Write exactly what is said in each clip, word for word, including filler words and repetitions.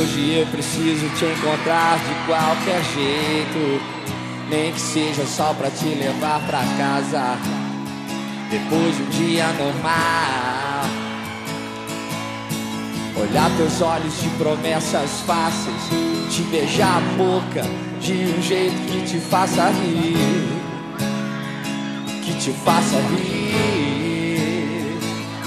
Hoje eu preciso te encontrar de qualquer jeito, nem que seja só pra te levar pra casa depois de um dia normal. Olhar teus olhos de promessas fáceis, te beijar a boca de um jeito que te faça rir, que te faça rir.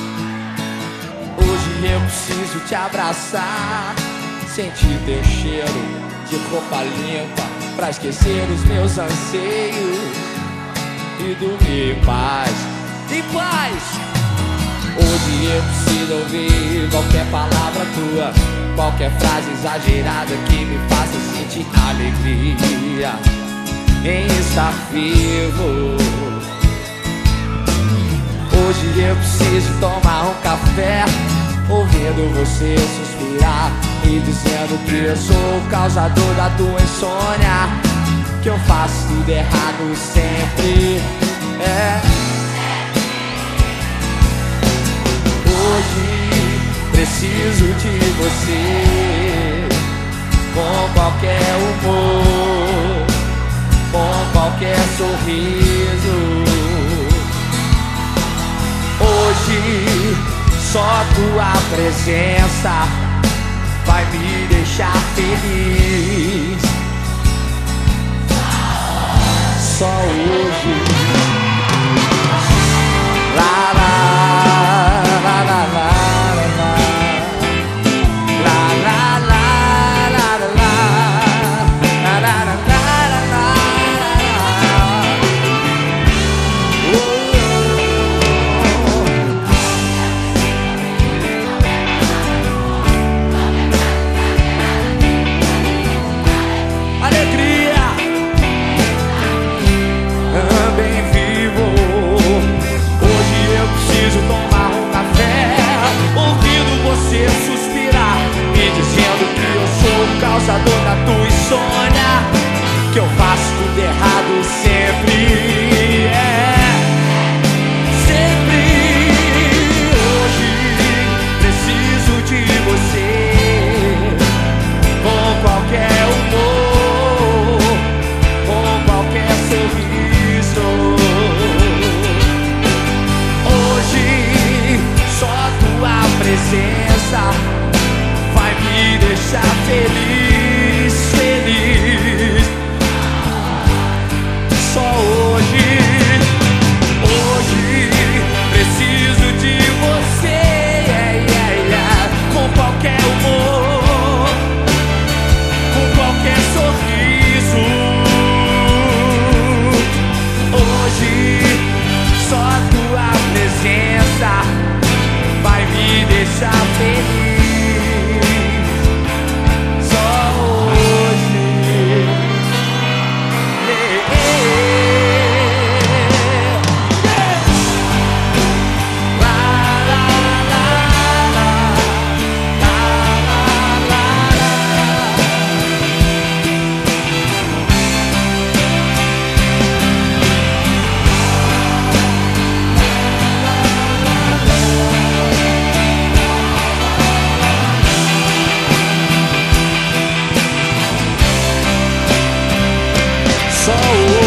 Hoje eu preciso te abraçar, sentir teu cheiro de roupa limpa, pra esquecer os meus anseios e dormir em paz, em paz. Hoje eu preciso ouvir qualquer palavra tua, qualquer frase exagerada que me faça sentir alegria em estar vivo. Hoje eu preciso tomar um café, ouvindo você suspirar e dizendo que eu sou o causador da tua insônia, que eu faço tudo errado sempre. É. Hoje preciso de você, com qualquer humor, com qualquer sorriso. Hoje só tua presença vai me deixar feliz. Só hoje. Lá, lá, lá, lá, lá. Causador da tua insônia, que eu faço tudo errado sempre. É, sempre. Hoje preciso de você, com qualquer humor, com qualquer sorriso. Hoje só tua presença vai me deixar feliz, feliz. Só hoje, hoje preciso de você, yeah, yeah, yeah. Com qualquer humor, com qualquer sorriso. Hoje só tua presença vai me deixar feliz. Só